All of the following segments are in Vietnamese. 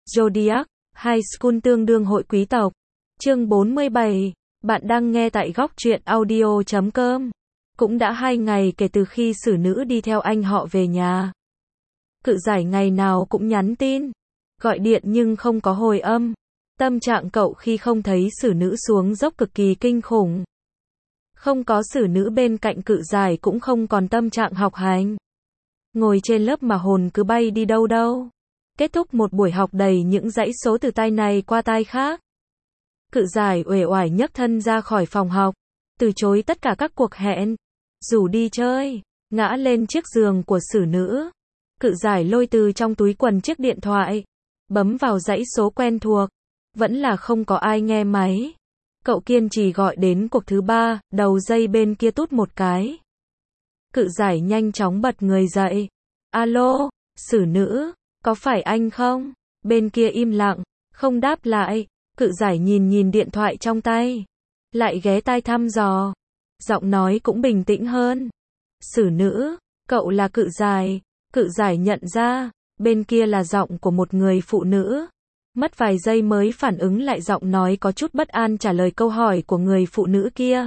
Zodiac, High School tương đương hội quý tộc. Chương 47. Bạn đang nghe tại góc truyện audio.com. Cũng đã 2 ngày kể từ khi xử nữ đi theo anh họ về nhà. Cự giải ngày nào cũng nhắn tin, gọi điện nhưng không có hồi âm. Tâm trạng cậu khi không thấy xử nữ xuống dốc cực kỳ kinh khủng. Không có xử nữ bên cạnh cự giải cũng không còn tâm trạng học hành. Ngồi trên lớp mà hồn cứ bay đi đâu đâu. Kết thúc một buổi học đầy những dãy số từ tai này qua tai khác. Cự giải uể oải nhấc thân ra khỏi phòng học, từ chối tất cả các cuộc hẹn, rủ đi chơi, ngã lên chiếc giường của xử nữ. Cự giải lôi từ trong túi quần chiếc điện thoại, bấm vào dãy số quen thuộc, vẫn là không có ai nghe máy. Cậu kiên trì gọi đến cuộc thứ 3, đầu dây bên kia tút một cái. Cự giải nhanh chóng bật người dậy. Alo, xử nữ, có phải anh không? Bên kia im lặng, không đáp lại. Cự giải nhìn điện thoại trong tay, lại ghé tai thăm dò. Giọng nói cũng bình tĩnh hơn. Xử nữ, cậu là cự giải. Cự giải nhận ra, bên kia là giọng của một người phụ nữ. Mất vài giây mới phản ứng lại giọng nói có chút bất an trả lời câu hỏi của người phụ nữ kia.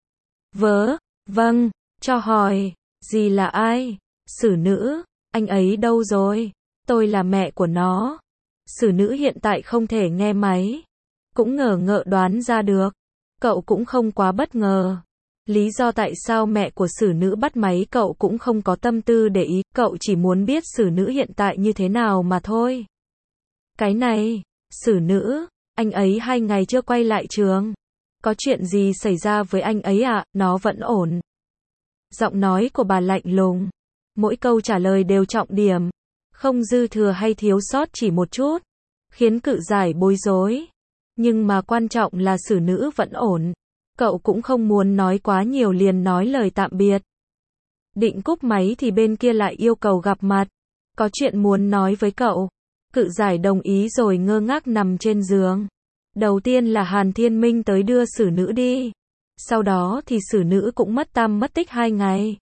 Vâng, cho hỏi, gì là ai? Xử nữ, anh ấy đâu rồi? Tôi là mẹ của nó. Xử nữ hiện tại không thể nghe máy. Cũng ngờ ngợ đoán ra được. Cậu cũng không quá bất ngờ. Lý do tại sao mẹ của xử nữ bắt máy cậu cũng không có tâm tư để ý. Cậu chỉ muốn biết xử nữ hiện tại như thế nào mà thôi. Cái này, xử nữ, anh ấy 2 ngày chưa quay lại trường. Có chuyện gì xảy ra với anh ấy à? Nó vẫn ổn. Giọng nói của bà lạnh lùng. Mỗi câu trả lời đều trọng điểm. Không dư thừa hay thiếu sót chỉ một chút. Khiến cự giải bối rối. Nhưng mà quan trọng là xử nữ vẫn ổn. Cậu cũng không muốn nói quá nhiều liền nói lời tạm biệt. Định cúp máy thì bên kia lại yêu cầu gặp mặt. Có chuyện muốn nói với cậu. Cự giải đồng ý rồi ngơ ngác nằm trên giường. Đầu tiên là Hàn Thiên Minh tới đưa xử nữ đi. Sau đó thì xử nữ cũng mất tăm mất tích 2 ngày.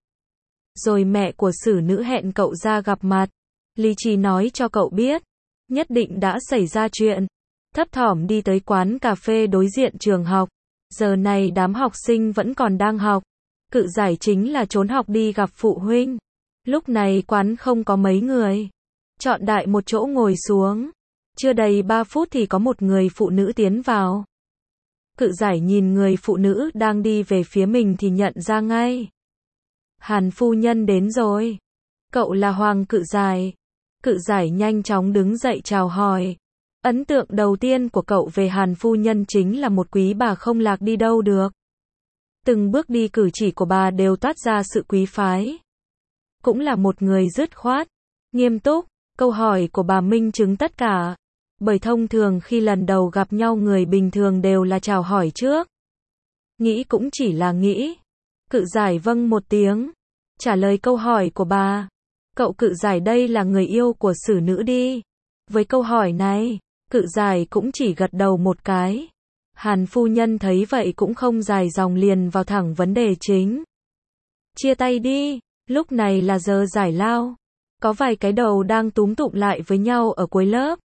Rồi mẹ của xử nữ hẹn cậu ra gặp mặt. Lý trí nói cho cậu biết. Nhất định đã xảy ra chuyện. Thấp thỏm đi tới quán cà phê đối diện trường học. Giờ này đám học sinh vẫn còn đang học. Cự giải chính là trốn học đi gặp phụ huynh. Lúc này quán không có mấy người. Chọn đại một chỗ ngồi xuống. Chưa đầy 3 phút thì có một người phụ nữ tiến vào. Cự giải nhìn người phụ nữ đang đi về phía mình thì nhận ra ngay. Hàn phu nhân đến rồi. Cậu là Hoàng cự giải. Cự giải nhanh chóng đứng dậy chào hỏi. Ấn tượng đầu tiên của cậu về Hàn phu nhân chính là một quý bà không lạc đi đâu được. Từng bước đi cử chỉ của bà đều toát ra sự quý phái. Cũng là một người dứt khoát, nghiêm túc. Câu hỏi của bà minh chứng tất cả. Bởi thông thường khi lần đầu gặp nhau người bình thường đều là chào hỏi trước. Nghĩ cũng chỉ là nghĩ. Cự giải vâng một tiếng. Trả lời câu hỏi của bà. Cậu cự giải đây là người yêu của xử nữ đi. Với câu hỏi này, cự giải cũng chỉ gật đầu một cái. Hàn phu nhân thấy vậy cũng không dài dòng liền vào thẳng vấn đề chính. Chia tay đi, lúc này là giờ giải lao. Có vài cái đầu đang túm tụm lại với nhau ở cuối lớp.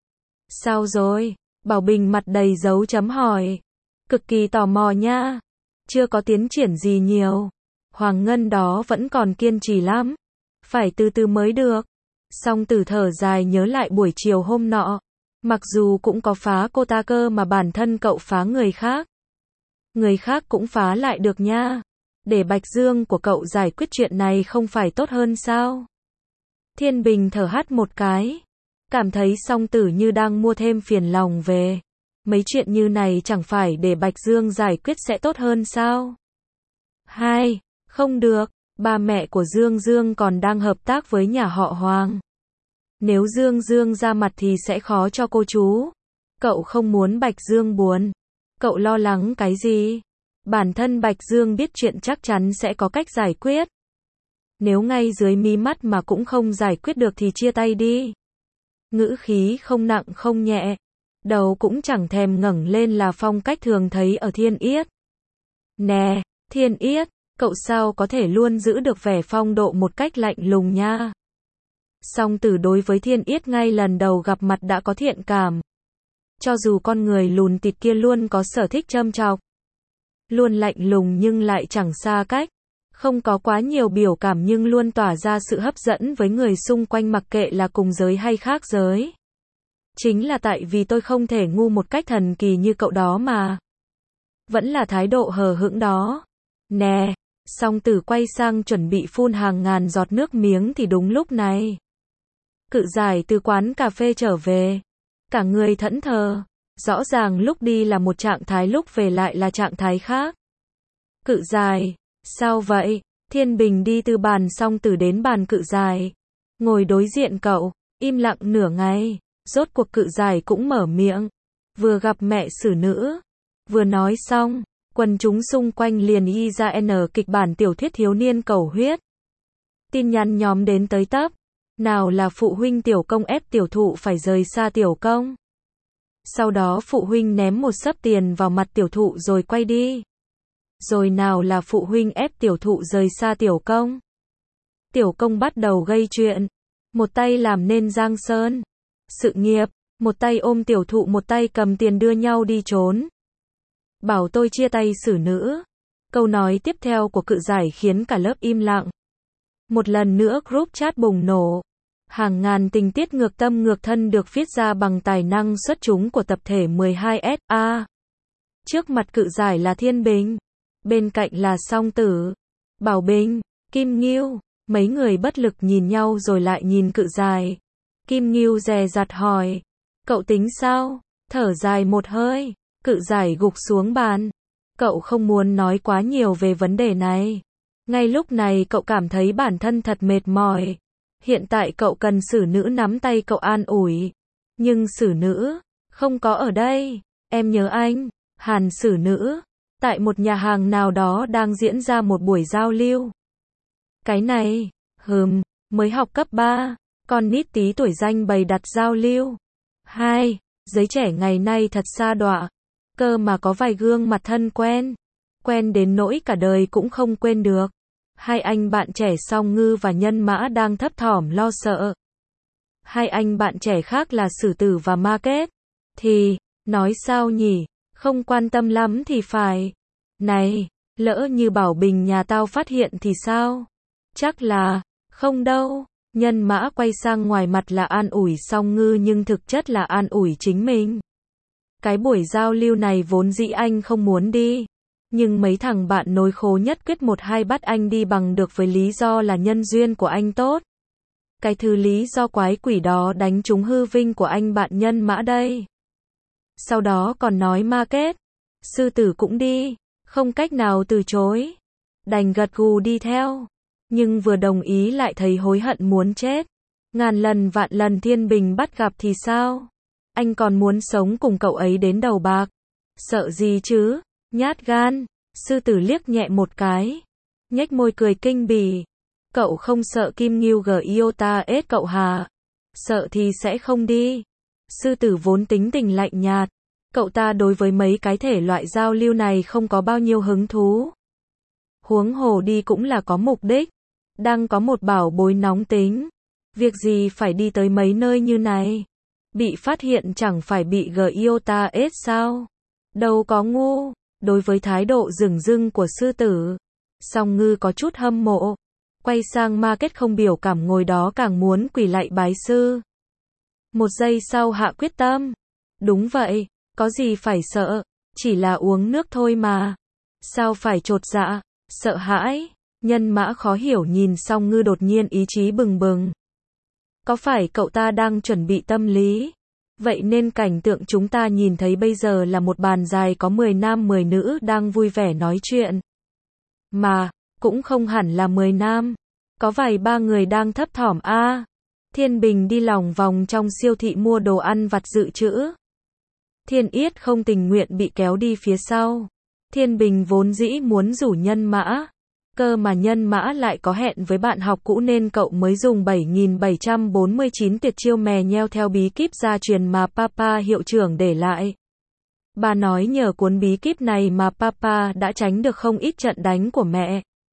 Sao rồi? Bảo Bình mặt đầy dấu chấm hỏi. Cực kỳ tò mò nha. Chưa có tiến triển gì nhiều. Hoàng Ngân đó vẫn còn kiên trì lắm. Phải từ từ mới được. Song Tử thở dài nhớ lại buổi chiều hôm nọ. Mặc dù cũng có phá cô ta cơ mà bản thân cậu phá người khác. Người khác cũng phá lại được nha. Để Bạch Dương của cậu giải quyết chuyện này không phải tốt hơn sao? Thiên Bình thở hắt một cái. Cảm thấy Song Tử như đang mua thêm phiền lòng về. Mấy chuyện như này chẳng phải để Bạch Dương giải quyết sẽ tốt hơn sao? Không được. Ba mẹ của Dương Dương còn đang hợp tác với nhà họ Hoàng. Nếu Dương Dương ra mặt thì sẽ khó cho cô chú. Cậu không muốn Bạch Dương buồn. Cậu lo lắng cái gì? Bản thân Bạch Dương biết chuyện chắc chắn sẽ có cách giải quyết. Nếu ngay dưới mí mắt mà cũng không giải quyết được thì chia tay đi. Ngữ khí không nặng không nhẹ. Đầu cũng chẳng thèm ngẩng lên là phong cách thường thấy ở Thiên Yết. Nè, Thiên Yết, cậu sao có thể luôn giữ được vẻ phong độ một cách lạnh lùng nha. Song Tử đối với Thiên Yết ngay lần đầu gặp mặt đã có thiện cảm. Cho dù con người lùn tịt kia luôn có sở thích châm chọc, luôn lạnh lùng nhưng lại chẳng xa cách, không có quá nhiều biểu cảm nhưng luôn tỏa ra sự hấp dẫn với người xung quanh mặc kệ là cùng giới hay khác giới. Chính là tại vì tôi không thể ngu một cách thần kỳ như cậu đó mà. Vẫn là thái độ hờ hững đó. Nè, Song Tử quay sang chuẩn bị phun hàng ngàn giọt nước miếng thì đúng lúc này. Cự Giải từ quán cà phê trở về. Cả người thẫn thờ. Rõ ràng lúc đi là một trạng thái, lúc về lại là trạng thái khác. Cự Giải, sao vậy? Thiên Bình đi từ bàn Song Tử đến bàn Cự Giải. Ngồi đối diện cậu, im lặng nửa ngày. Rốt cuộc Cự Giải cũng mở miệng. Vừa gặp mẹ xử nữ. Vừa nói xong, quần chúng xung quanh liền y ra N kịch bản tiểu thuyết thiếu niên cầu huyết. Tin nhắn nhóm đến tới tấp. Nào là phụ huynh tiểu công ép tiểu thụ phải rời xa tiểu công. Sau đó phụ huynh ném một xấp tiền vào mặt tiểu thụ rồi quay đi. Rồi nào là phụ huynh ép tiểu thụ rời xa tiểu công. Tiểu công bắt đầu gây chuyện. Một tay làm nên giang sơn. Sự nghiệp. Một tay ôm tiểu thụ, một tay cầm tiền đưa nhau đi trốn. Bảo tôi chia tay xử nữ. Câu nói tiếp theo của Cự Giải khiến cả lớp im lặng. Một lần nữa group chat bùng nổ. Hàng ngàn tình tiết ngược tâm ngược thân được viết ra bằng tài năng xuất chúng của tập thể 12SA. Trước mặt Cự Giải là Thiên Bình. Bên cạnh là Song Tử, Bảo Bình, Kim Ngưu. Mấy người bất lực nhìn nhau rồi lại nhìn Cự Giải. Kim Ngưu dè dặt hỏi. Cậu tính sao? Thở dài một hơi. Cự Giải gục xuống bàn. Cậu không muốn nói quá nhiều về vấn đề này. Ngay lúc này cậu cảm thấy bản thân thật mệt mỏi. Hiện tại cậu cần xử nữ nắm tay cậu an ủi. Nhưng xử nữ không có ở đây. Em nhớ anh. Hàn xử nữ. Tại một nhà hàng nào đó đang diễn ra một buổi giao lưu. Cái này, mới học cấp 3. Con nít tí tuổi danh bày đặt giao lưu. 2. Giới trẻ ngày nay thật xa đọa. Cơ mà có vài gương mặt thân quen. Quen đến nỗi cả đời cũng không quên được. Hai anh bạn trẻ Song Ngư và Nhân Mã đang thấp thỏm lo sợ. Hai anh bạn trẻ khác là Sử Tử và Ma Kết. Thì, nói sao nhỉ? Không quan tâm lắm thì phải. Này, lỡ như Bảo Bình nhà tao phát hiện thì sao? Chắc là, không đâu. Nhân Mã quay sang ngoài mặt là an ủi Song Ngư nhưng thực chất là an ủi chính mình. Cái buổi giao lưu này vốn dĩ anh không muốn đi. Nhưng mấy thằng bạn nối khố nhất quyết một hai bắt anh đi bằng được với lý do là nhân duyên của anh tốt. Cái thứ lý do quái quỷ đó đánh trúng hư vinh của anh bạn Nhân Mã đây. Sau đó còn nói Ma Kết. Sư Tử cũng đi. Không cách nào từ chối. Đành gật gù đi theo. Nhưng vừa đồng ý lại thấy hối hận muốn chết. Ngàn lần vạn lần Thiên Bình bắt gặp thì sao? Anh còn muốn sống cùng cậu ấy đến đầu bạc. Sợ gì chứ? Nhát gan. Sư Tử liếc nhẹ một cái. Nhếch môi cười kinh bỉ. Cậu không sợ Kim Ngưu Giota ết cậu hả? Sợ thì sẽ không đi. Sư Tử vốn tính tình lạnh nhạt. Cậu ta đối với mấy cái thể loại giao lưu này không có bao nhiêu hứng thú. Huống hồ đi cũng là có mục đích. Đang có một bảo bối nóng tính. Việc gì phải đi tới mấy nơi như này? Bị phát hiện chẳng phải bị Giota ết sao? Đâu có ngu. Đối với thái độ dửng dưng của Sư Tử, Song Ngư có chút hâm mộ. Quay sang Ma Kết không biểu cảm ngồi đó càng muốn quỳ lạy bái sư. Một giây sau hạ quyết tâm. Đúng vậy, có gì phải sợ, chỉ là uống nước thôi mà. Sao phải chột dạ, sợ hãi? Nhân Mã khó hiểu nhìn Song Ngư đột nhiên ý chí bừng bừng. Có phải cậu ta đang chuẩn bị tâm lý? Vậy nên cảnh tượng chúng ta nhìn thấy bây giờ là một bàn dài có 10 nam 10 nữ đang vui vẻ nói chuyện. Mà, cũng không hẳn là 10 nam. Có vài ba người đang thấp thỏm a. Thiên Bình đi lòng vòng trong siêu thị mua đồ ăn vặt dự trữ. Thiên Yết không tình nguyện bị kéo đi phía sau. Thiên Bình vốn dĩ muốn rủ Nhân Mã. Cơ mà Nhân Mã lại có hẹn với bạn học cũ nên cậu mới dùng 7.749 tuyệt chiêu mè nheo theo bí kíp gia truyền mà Papa hiệu trưởng để lại. Bà nói nhờ cuốn bí kíp này mà Papa đã tránh được không ít trận đánh của mẹ.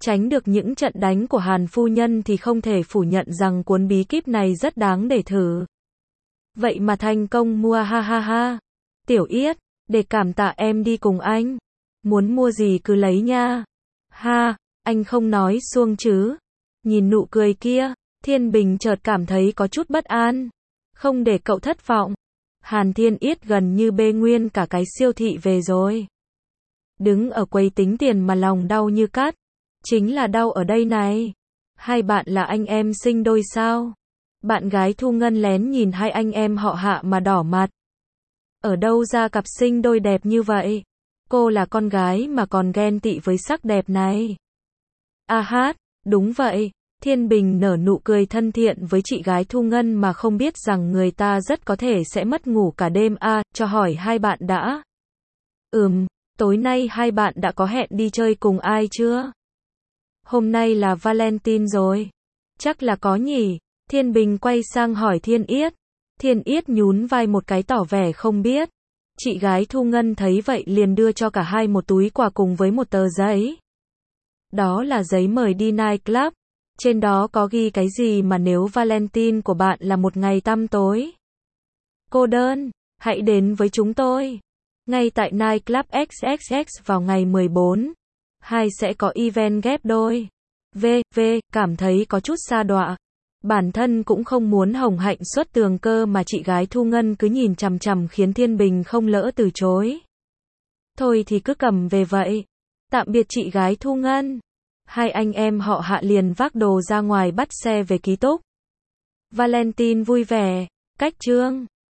Tránh được những trận đánh của Hàn phu nhân thì không thể phủ nhận rằng cuốn bí kíp này rất đáng để thử. Vậy mà thành công mua ha ha ha. Tiểu Yết, để cảm tạ em đi cùng anh. Muốn mua gì cứ lấy nha. Ha, anh không nói xuông chứ. Nhìn nụ cười kia, Thiên Bình chợt cảm thấy có chút bất an. Không để cậu thất vọng. Hàn Thiên Yết gần như bê nguyên cả cái siêu thị về rồi. Đứng ở quầy tính tiền mà lòng đau như cắt. Chính là đau ở đây này. Hai bạn là anh em sinh đôi sao? Bạn gái Thu Ngân lén nhìn hai anh em họ Hạ mà đỏ mặt. Ở đâu ra cặp sinh đôi đẹp như vậy? Cô là con gái mà còn ghen tị với sắc đẹp này. A hát, đúng vậy. Thiên Bình nở nụ cười thân thiện với chị gái Thu Ngân mà không biết rằng người ta rất có thể sẽ mất ngủ cả đêm. Cho hỏi hai bạn đã. Tối nay hai bạn đã có hẹn đi chơi cùng ai chưa? Hôm nay là Valentine rồi. Chắc là có nhỉ? Thiên Bình quay sang hỏi Thiên Yết. Thiên Yết nhún vai một cái tỏ vẻ không biết. Chị gái Thu Ngân thấy vậy liền đưa cho cả hai một túi quà cùng với một tờ giấy. Đó là giấy mời đi nightclub. Trên đó có ghi cái gì mà nếu Valentine của bạn là một ngày tăm tối cô đơn, hãy đến với chúng tôi. Ngay tại nightclub XXX vào ngày 14. Hai sẽ có event ghép đôi. Cảm thấy có chút sa đọa. Bản thân cũng không muốn hồng hạnh xuất tường cơ mà chị gái Thu Ngân cứ nhìn chằm chằm khiến Thiên Bình không lỡ từ chối. Thôi thì cứ cầm về vậy. Tạm biệt chị gái Thu Ngân. Hai anh em họ Hạ liền vác đồ ra ngoài bắt xe về ký túc. Valentine vui vẻ. Cách chương